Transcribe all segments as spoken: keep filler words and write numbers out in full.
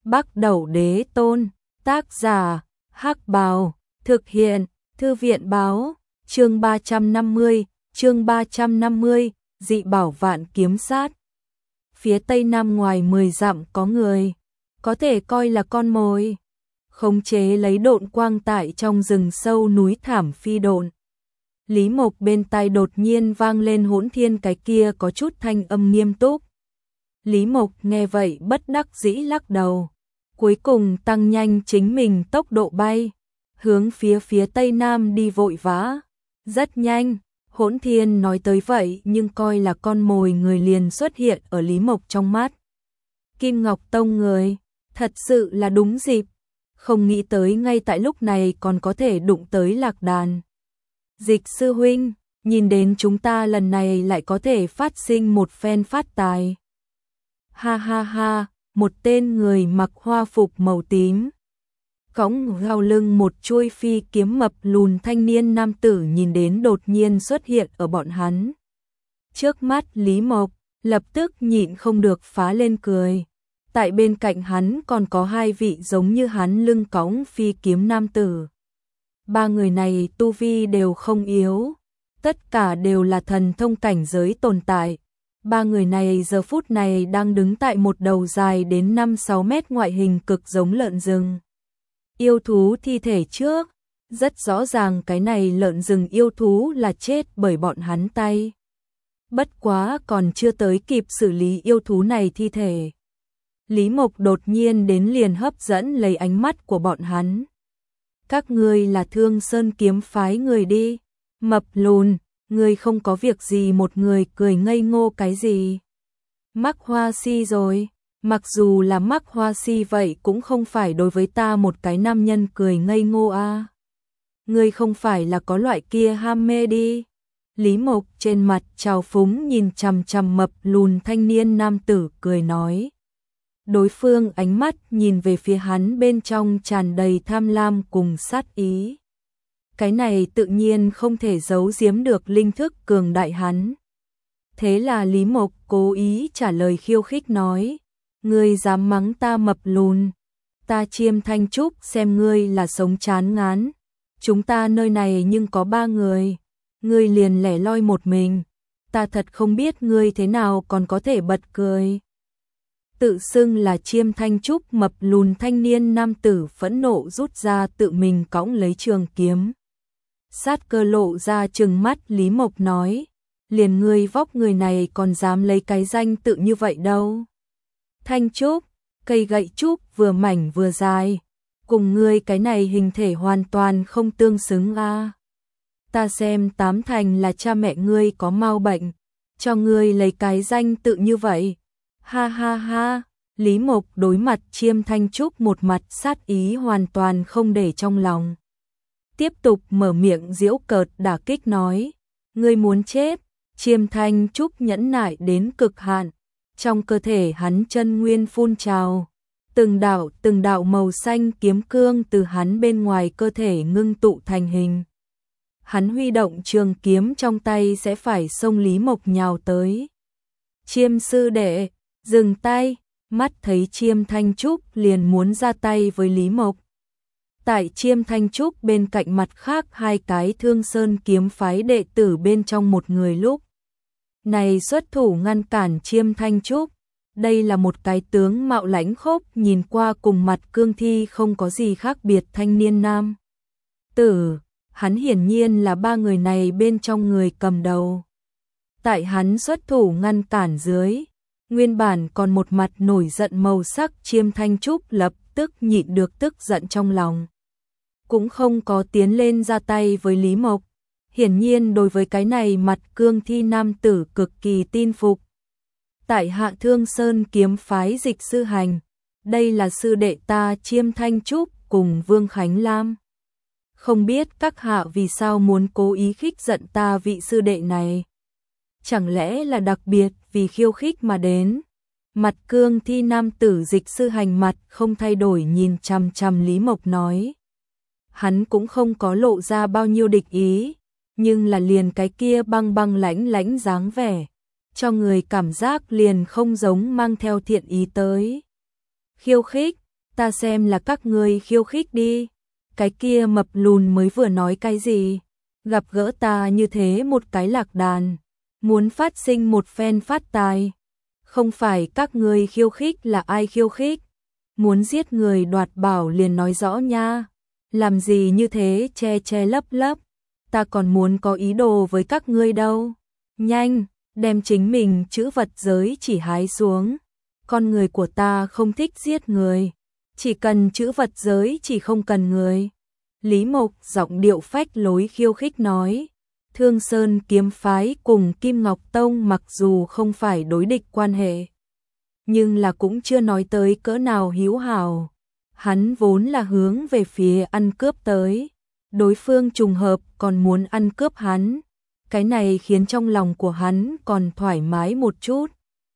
Bắc Đẩu Đế Tôn, tác giả, Hắc Bào, thực hiện, Thư viện báo, chương ba trăm năm mươi, chương ba trăm năm mươi, dị bảo vạn kiếm sát. Phía tây nam ngoài mười dặm có người, có thể coi là con mồi, khống chế lấy độn quang tại trong rừng sâu núi thảm phi độn. Lý Mộc bên tai đột nhiên vang lên hỗn thiên cái kia có chút thanh âm nghiêm túc. Lý Mộc nghe vậy bất đắc dĩ lắc đầu, cuối cùng tăng nhanh chính mình tốc độ bay, hướng phía phía tây nam đi vội vã. Rất nhanh, hỗn thiên nói tới vậy nhưng coi là con mồi người liền xuất hiện ở Lý Mộc trong mắt. Kim Ngọc Tông người, thật sự là đúng dịp, không nghĩ tới ngay tại lúc này còn có thể đụng tới Lạc Đàn. Dịch sư huynh, nhìn đến chúng ta lần này lại có thể phát sinh một phen phát tài. Ha ha ha, một tên người mặc hoa phục màu tím, cõng gao lưng một chuôi phi kiếm mập lùn thanh niên nam tử nhìn đến đột nhiên xuất hiện ở bọn hắn. Trước mắt Lý Mộc, lập tức nhịn không được phá lên cười. Tại bên cạnh hắn còn có hai vị giống như hắn lưng cõng phi kiếm nam tử. Ba người này tu vi đều không yếu, tất cả đều là thần thông cảnh giới tồn tại. Ba người này giờ phút này đang đứng tại một đầu dài đến năm sáu mét ngoại hình cực giống lợn rừng yêu thú thi thể trước, rất rõ ràng cái này lợn rừng yêu thú là chết bởi bọn hắn tay. Bất quá còn chưa tới kịp xử lý yêu thú này thi thể, Lý Mộc đột nhiên đến liền hấp dẫn lấy ánh mắt của bọn hắn. Các ngươi là Thương Sơn kiếm phái người đi, mập lùn, ngươi không có việc gì một người cười ngây ngô cái gì. Mắc hoa si rồi. Mặc dù là mắc hoa si vậy cũng không phải đối với ta một cái nam nhân cười ngây ngô a. À. Ngươi không phải là có loại kia ham mê đi. Lý Mộc trên mặt trào phúng nhìn chằm chằm mập lùn thanh niên nam tử cười nói. Đối phương ánh mắt nhìn về phía hắn bên trong tràn đầy tham lam cùng sát ý. Cái này tự nhiên không thể giấu giếm được linh thức cường đại hắn. Thế là Lý Mộc cố ý trả lời khiêu khích nói. Ngươi dám mắng ta mập lùn, ta Chiêm Thanh Trúc xem ngươi là sống chán ngán. Chúng ta nơi này nhưng có ba người, ngươi liền lẻ loi một mình, ta thật không biết ngươi thế nào còn có thể bật cười. Tự xưng là Chiêm Thanh Trúc mập lùn thanh niên nam tử phẫn nộ rút ra tự mình cõng lấy trường kiếm. Sát cơ lộ ra trừng mắt Lý Mộc nói, liền ngươi vóc người này còn dám lấy cái danh tự như vậy đâu. Thanh trúc, cây gậy trúc vừa mảnh vừa dài, cùng ngươi cái này hình thể hoàn toàn không tương xứng a. À. Ta xem tám thành là cha mẹ ngươi có mau bệnh, cho ngươi lấy cái danh tự như vậy. Ha ha ha, Lý Mộc đối mặt Chiêm Thanh Trúc một mặt sát ý hoàn toàn không để trong lòng. Tiếp tục mở miệng giễu cợt đả kích nói, ngươi muốn chết. Chiêm Thanh Trúc nhẫn nại đến cực hạn. Trong cơ thể hắn chân nguyên phun trào, từng đạo từng đạo màu xanh kiếm cương từ hắn bên ngoài cơ thể ngưng tụ thành hình. Hắn huy động trường kiếm trong tay sẽ phải xông Lý Mộc nhào tới. Chiêm sư đệ, dừng tay, mắt thấy Chiêm Thanh Trúc liền muốn ra tay với Lý Mộc. Tại Chiêm Thanh Trúc bên cạnh mặt khác hai cái Thương Sơn kiếm phái đệ tử bên trong một người lúc này xuất thủ ngăn cản Chiêm Thanh Trúc. Đây là một cái tướng mạo lãnh khốc nhìn qua cùng mặt cương thi không có gì khác biệt thanh niên nam tử, hắn hiển nhiên là ba người này bên trong người cầm đầu. Tại hắn xuất thủ ngăn cản dưới, nguyên bản còn một mặt nổi giận màu sắc Chiêm Thanh Trúc lập tức nhịn được tức giận trong lòng, cũng không có tiến lên ra tay với Lý Mộc. Hiển nhiên đối với cái này mặt cương thi nam tử cực kỳ tin phục. Tại Hạ Thương Sơn kiếm phái Dịch sư hành, đây là sư đệ ta Chiêm Thanh Trúc cùng Vương Khánh Lam. Không biết các hạ vì sao muốn cố ý khích giận ta vị sư đệ này. Chẳng lẽ là đặc biệt vì khiêu khích mà đến. Mặt cương thi nam tử Dịch sư hành mặt không thay đổi nhìn chằm chằm Lý Mộc nói. Hắn cũng không có lộ ra bao nhiêu địch ý. Nhưng là liền cái kia băng băng lãnh lãnh dáng vẻ, cho người cảm giác liền không giống mang theo thiện ý tới. Khiêu khích, ta xem là các ngươi khiêu khích đi. Cái kia mập lùn mới vừa nói cái gì? Gặp gỡ ta như thế một cái lạc đàn, muốn phát sinh một phen phát tài. Không phải các ngươi khiêu khích là ai khiêu khích? Muốn giết người đoạt bảo liền nói rõ nha. Làm gì như thế che che lấp lấp? Ta còn muốn có ý đồ với các ngươi đâu. Nhanh, đem chính mình chữ vật giới chỉ hái xuống. Con người của ta không thích giết người, chỉ cần chữ vật giới chỉ không cần người. Lý Mộc giọng điệu phách lối khiêu khích nói. Thương Sơn kiếm phái cùng Kim Ngọc Tông mặc dù không phải đối địch quan hệ, nhưng là cũng chưa nói tới cỡ nào hữu hảo. Hắn vốn là hướng về phía ăn cướp tới, đối phương trùng hợp còn muốn ăn cướp hắn. Cái này khiến trong lòng của hắn còn thoải mái một chút.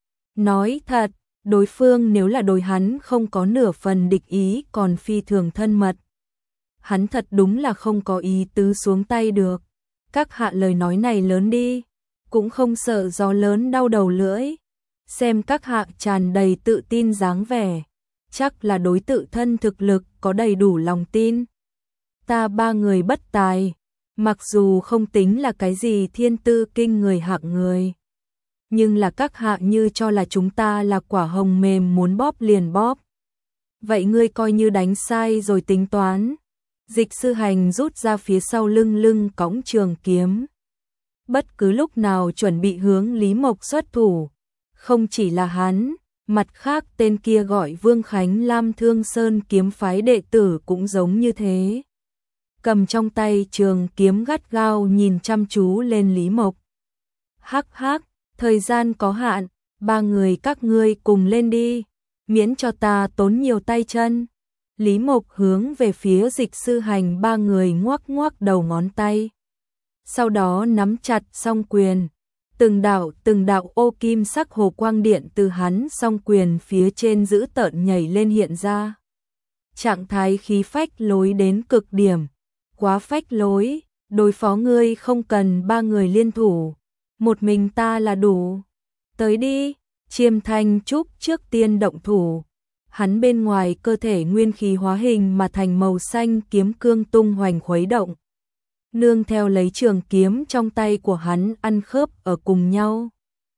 Nói thật, đối phương nếu là đối hắn không có nửa phần địch ý còn phi thường thân mật, hắn thật đúng là không có ý tứ xuống tay được. Các hạ lời nói này lớn đi, cũng không sợ gió lớn đau đầu lưỡi. Xem các hạ tràn đầy tự tin dáng vẻ, chắc là đối tự thân thực lực có đầy đủ lòng tin. Ta ba người bất tài, mặc dù không tính là cái gì thiên tư kinh người hạng người, nhưng là các hạ như cho là chúng ta là quả hồng mềm muốn bóp liền bóp. Vậy ngươi coi như đánh sai rồi tính toán. Dịch Sư Hành rút ra phía sau lưng lưng cõng trường kiếm, bất cứ lúc nào chuẩn bị hướng Lý Mộc xuất thủ. Không chỉ là hắn, mặt khác tên kia gọi Vương Khánh Lam Thương Sơn kiếm phái đệ tử cũng giống như thế. Cầm trong tay trường kiếm gắt gao nhìn chăm chú lên Lý Mộc. Hắc hắc, thời gian có hạn, ba người các ngươi cùng lên đi, miễn cho ta tốn nhiều tay chân. Lý Mộc hướng về phía Dịch Sư Hành ba người ngoắc ngoắc đầu ngón tay. Sau đó nắm chặt song quyền, từng đạo từng đạo ô kim sắc hồ quang điện từ hắn song quyền phía trên giữ tợn nhảy lên hiện ra. Trạng thái khí phách lối đến cực điểm, quá phách lối, đối phó ngươi không cần ba người liên thủ, một mình ta là đủ. Tới đi, Chiêm Thanh Trúc trước tiên động thủ. Hắn bên ngoài cơ thể nguyên khí hóa hình mà thành màu xanh kiếm cương tung hoành khuấy động. Nương theo lấy trường kiếm trong tay của hắn ăn khớp ở cùng nhau,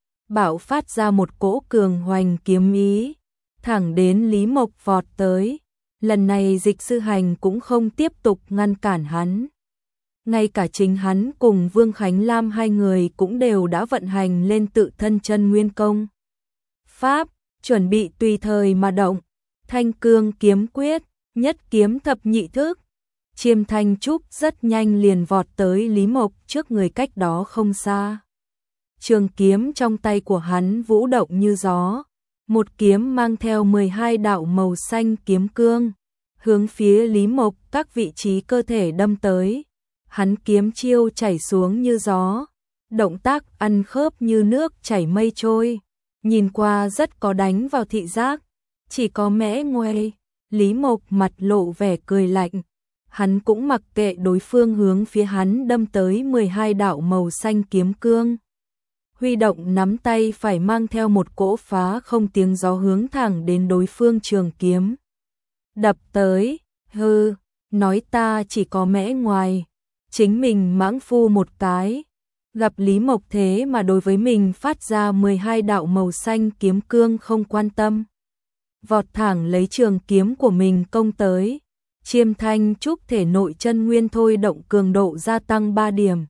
bạo phát ra một cỗ cường hoành kiếm ý, thẳng đến Lý Mộc vọt tới. Lần này Dịch Sư Hành cũng không tiếp tục ngăn cản hắn. Ngay cả chính hắn cùng Vương Khánh Lam hai người cũng đều đã vận hành lên tự thân chân nguyên công pháp, chuẩn bị tùy thời mà động. Thanh cương kiếm quyết, nhất kiếm thập nhị thức. Chiêm Thanh Trúc rất nhanh liền vọt tới Lý Mộc trước người cách đó không xa. Trường kiếm trong tay của hắn vũ động như gió, một kiếm mang theo mười hai đạo màu xanh kiếm cương, hướng phía Lý Mộc các vị trí cơ thể đâm tới. Hắn kiếm chiêu chảy xuống như gió, động tác ăn khớp như nước chảy mây trôi, nhìn qua rất có đánh vào thị giác. Chỉ có mẽ ngoe, Lý Mộc mặt lộ vẻ cười lạnh. Hắn cũng mặc kệ đối phương hướng phía hắn đâm tới mười hai đạo màu xanh kiếm cương. Huy động nắm tay phải mang theo một cỗ phá không tiếng gió hướng thẳng đến đối phương trường kiếm. Đập tới, hư, nói ta chỉ có mẽ ngoài, chính mình mãng phu một cái. Gặp Lý Mộc thế mà đối với mình phát ra mười hai đạo màu xanh kiếm cương không quan tâm, vọt thẳng lấy trường kiếm của mình công tới. Chiêm Thanh Trúc thể nội chân nguyên thôi động cường độ gia tăng ba điểm.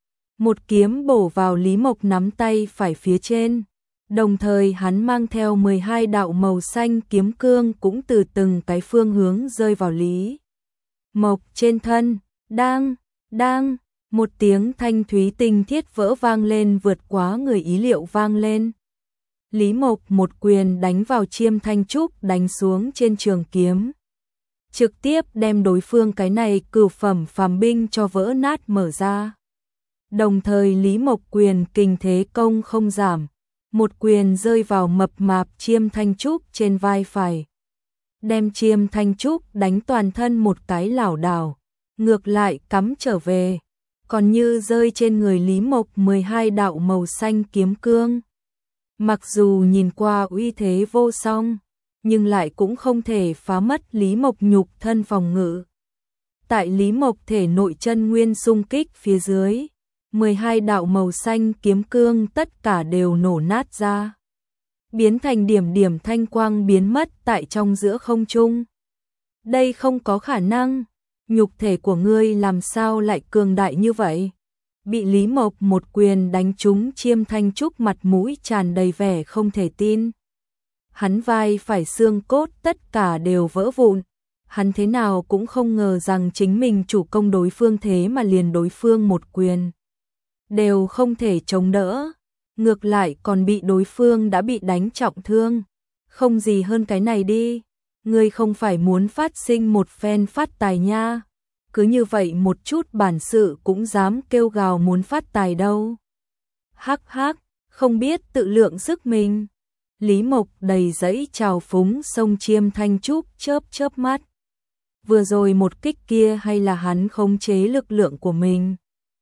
Một kiếm bổ vào Lý Mộc nắm tay phải phía trên, đồng thời hắn mang theo mười hai đạo màu xanh kiếm cương cũng từ từng cái phương hướng rơi vào Lý Mộc trên thân. Đang, đang, một tiếng thanh thúy tinh thiết vỡ vang lên vượt quá người ý liệu vang lên. Lý Mộc một quyền đánh vào Chiêm Thanh Trúc đánh xuống trên trường kiếm, trực tiếp đem đối phương cái này cửu phẩm phàm binh cho vỡ nát mở ra. Đồng thời Lý Mộc quyền kình thế công không giảm, một quyền rơi vào mập mạp Chiêm Thanh Trúc trên vai phải, đem Chiêm Thanh Trúc đánh toàn thân một cái lảo đảo, ngược lại cắm trở về, còn như rơi trên người Lý Mộc mười hai đạo màu xanh kiếm cương. Mặc dù nhìn qua uy thế vô song, nhưng lại cũng không thể phá mất Lý Mộc nhục thân phòng ngự. Tại Lý Mộc thể nội chân nguyên xung kích phía dưới, mười hai đạo màu xanh kiếm cương tất cả đều nổ nát ra, biến thành điểm điểm thanh quang biến mất tại trong giữa không trung. Đây không có khả năng, nhục thể của ngươi làm sao lại cường đại như vậy? Bị Lý Mộc một quyền đánh trúng, Chiêm Thanh Trúc mặt mũi tràn đầy vẻ không thể tin. Hắn vai phải xương cốt tất cả đều vỡ vụn. Hắn thế nào cũng không ngờ rằng chính mình chủ công đối phương thế mà liền đối phương một quyền đều không thể chống đỡ, ngược lại còn bị đối phương đã bị đánh trọng thương. Không gì hơn cái này đi, ngươi không phải muốn phát sinh một phen phát tài nha, cứ như vậy một chút bản sự cũng dám kêu gào muốn phát tài đâu. Hắc hắc, không biết tự lượng sức mình. Lý Mộc đầy dẫy trào phúng xông Chiêm Thanh Trúc chớp chớp mắt. Vừa rồi một kích kia hay là hắn khống chế lực lượng của mình?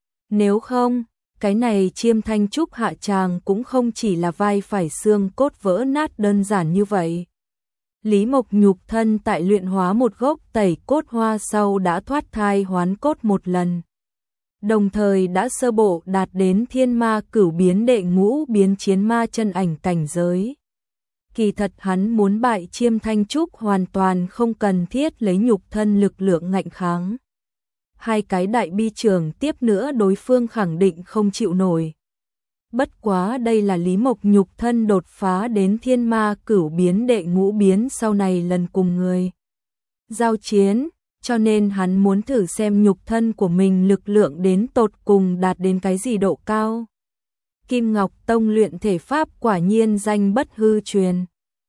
Nếu không, cái này Chiêm Thanh Trúc hạ tràng cũng không chỉ là vai phải xương cốt vỡ nát đơn giản như vậy. Lý Mộc nhục thân tại luyện hóa một gốc tẩy cốt hoa sau đã thoát thai hoán cốt một lần. Đồng thời đã sơ bộ đạt đến thiên ma cửu biến đệ ngũ biến chiến ma chân ảnh cảnh giới. Kỳ thật hắn muốn bại Chiêm Thanh Trúc hoàn toàn không cần thiết lấy nhục thân lực lượng ngạnh kháng. Hai cái đại bi trường tiếp nữa đối phương khẳng định không chịu nổi. Bất quá đây là Lý Mộc nhục thân đột phá đến thiên ma cửu biến đệ ngũ biến sau này lần cùng người giao chiến, cho nên hắn muốn thử xem nhục thân của mình lực lượng đến tột cùng đạt đến cái gì độ cao. Kim Ngọc Tông luyện thể pháp quả nhiên danh bất hư truyền.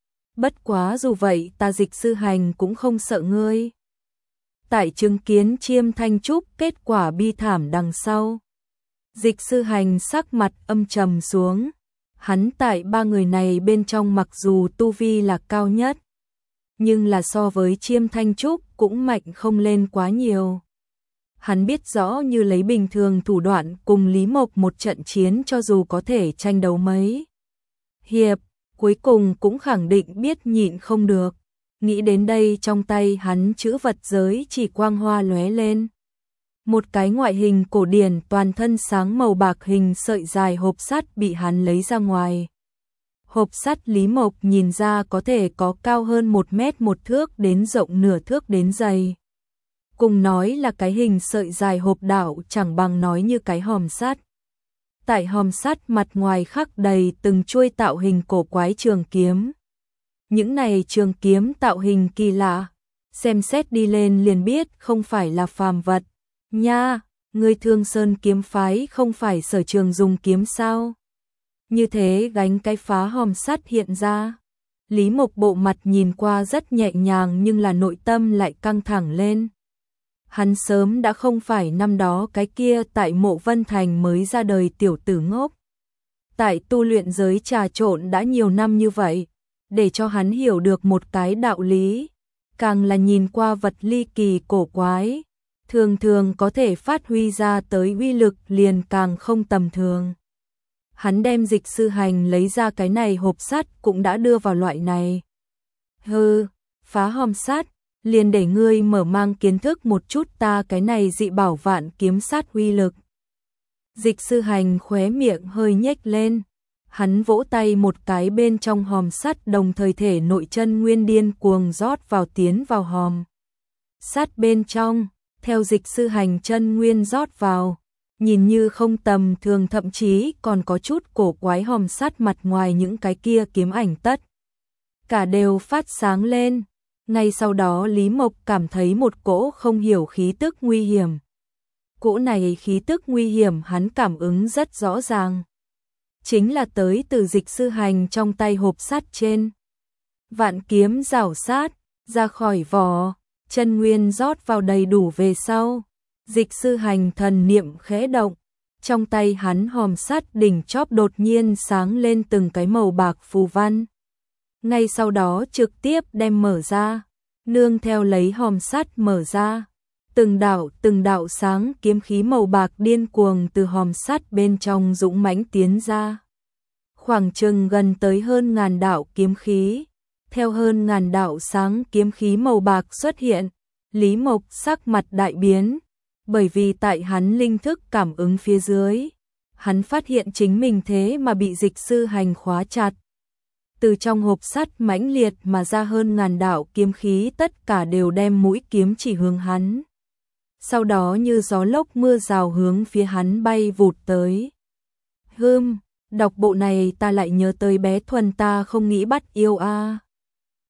Bất quá dù vậy ta Dịch Sư Hành cũng không sợ ngươi. Tại chứng kiến Chiêm Thanh Trúc kết quả bi thảm đằng sau, Dịch Sư Hành sắc mặt âm trầm xuống. Hắn tại ba người này bên trong mặc dù tu vi là cao nhất, nhưng là so với Chiêm Thanh Trúc cũng mạnh không lên quá nhiều. Hắn biết rõ như lấy bình thường thủ đoạn cùng Lý Mộc một trận chiến cho dù có thể tranh đấu mấy hiệp, cuối cùng cũng khẳng định biết nhịn không được. Nghĩ đến đây trong tay hắn chữ vật giới chỉ quang hoa lóe lên. Một cái ngoại hình cổ điển toàn thân sáng màu bạc hình sợi dài hộp sắt bị hắn lấy ra ngoài. Hộp sắt Lý Mộc nhìn ra có thể có cao hơn một mét một thước đến rộng nửa thước đến dày. Cùng nói là cái hình sợi dài hộp đảo chẳng bằng nói như cái hòm sắt. Tại hòm sắt mặt ngoài khắc đầy từng chuôi tạo hình cổ quái trường kiếm. Những này trường kiếm tạo hình kỳ lạ, xem xét đi lên liền biết không phải là phàm vật. Nha, ngươi Thương Sơn kiếm phái không phải sở trường dùng kiếm sao? Như thế gánh cái phá hòm sắt hiện ra. Lý Mộc bộ mặt nhìn qua rất nhẹ nhàng nhưng là nội tâm lại căng thẳng lên. Hắn sớm đã không phải năm đó cái kia tại Mộ Vân Thành mới ra đời tiểu tử ngốc. Tại tu luyện giới trà trộn đã nhiều năm như vậy, để cho hắn hiểu được một cái đạo lý, càng là nhìn qua vật ly kỳ cổ quái, thường thường có thể phát huy ra tới uy lực liền càng không tầm thường. Hắn đem Dịch Sư Hành lấy ra cái này hộp sắt cũng đã đưa vào loại này. Hừ, phá hòm sắt, liền để ngươi mở mang kiến thức một chút ta cái này dị bảo vạn kiếm sát uy lực. Dịch Sư Hành khóe miệng hơi nhếch lên, hắn vỗ tay một cái bên trong hòm sắt đồng thời thể nội chân nguyên điên cuồng rót vào tiến vào hòm sắt bên trong, theo Dịch Sư Hành chân nguyên rót vào, nhìn như không tầm thường thậm chí còn có chút cổ quái hòm sắt mặt ngoài những cái kia kiếm ảnh tất cả đều phát sáng lên. Ngay sau đó Lý Mộc cảm thấy một cỗ không hiểu khí tức nguy hiểm. Cỗ này khí tức nguy hiểm hắn cảm ứng rất rõ ràng. Chính là tới từ Dịch Sư Hành trong tay hộp sắt trên. Vạn kiếm rảo sát, ra khỏi vỏ, chân nguyên rót vào đầy đủ về sau. Dịch Sư Hành thần niệm khẽ động, trong tay hắn hòm sắt đỉnh chóp đột nhiên sáng lên từng cái màu bạc phù văn. Ngay sau đó trực tiếp đem mở ra, nương theo lấy hòm sắt mở ra, từng đạo từng đạo sáng kiếm khí màu bạc điên cuồng từ hòm sắt bên trong dũng mãnh tiến ra. Khoảng chừng gần tới hơn ngàn đạo kiếm khí, theo hơn ngàn đạo sáng kiếm khí màu bạc xuất hiện, Lý Mộc sắc mặt đại biến, bởi vì tại hắn linh thức cảm ứng phía dưới, hắn phát hiện chính mình thế mà bị dịch sư hành khóa chặt. Từ trong hộp sắt mãnh liệt mà ra hơn ngàn đạo kiếm khí tất cả đều đem mũi kiếm chỉ hướng hắn. Sau đó như gió lốc mưa rào hướng phía hắn bay vụt tới. Hừm, đọc bộ này ta lại nhớ tới bé Thuần ta không nghĩ bắt yêu a.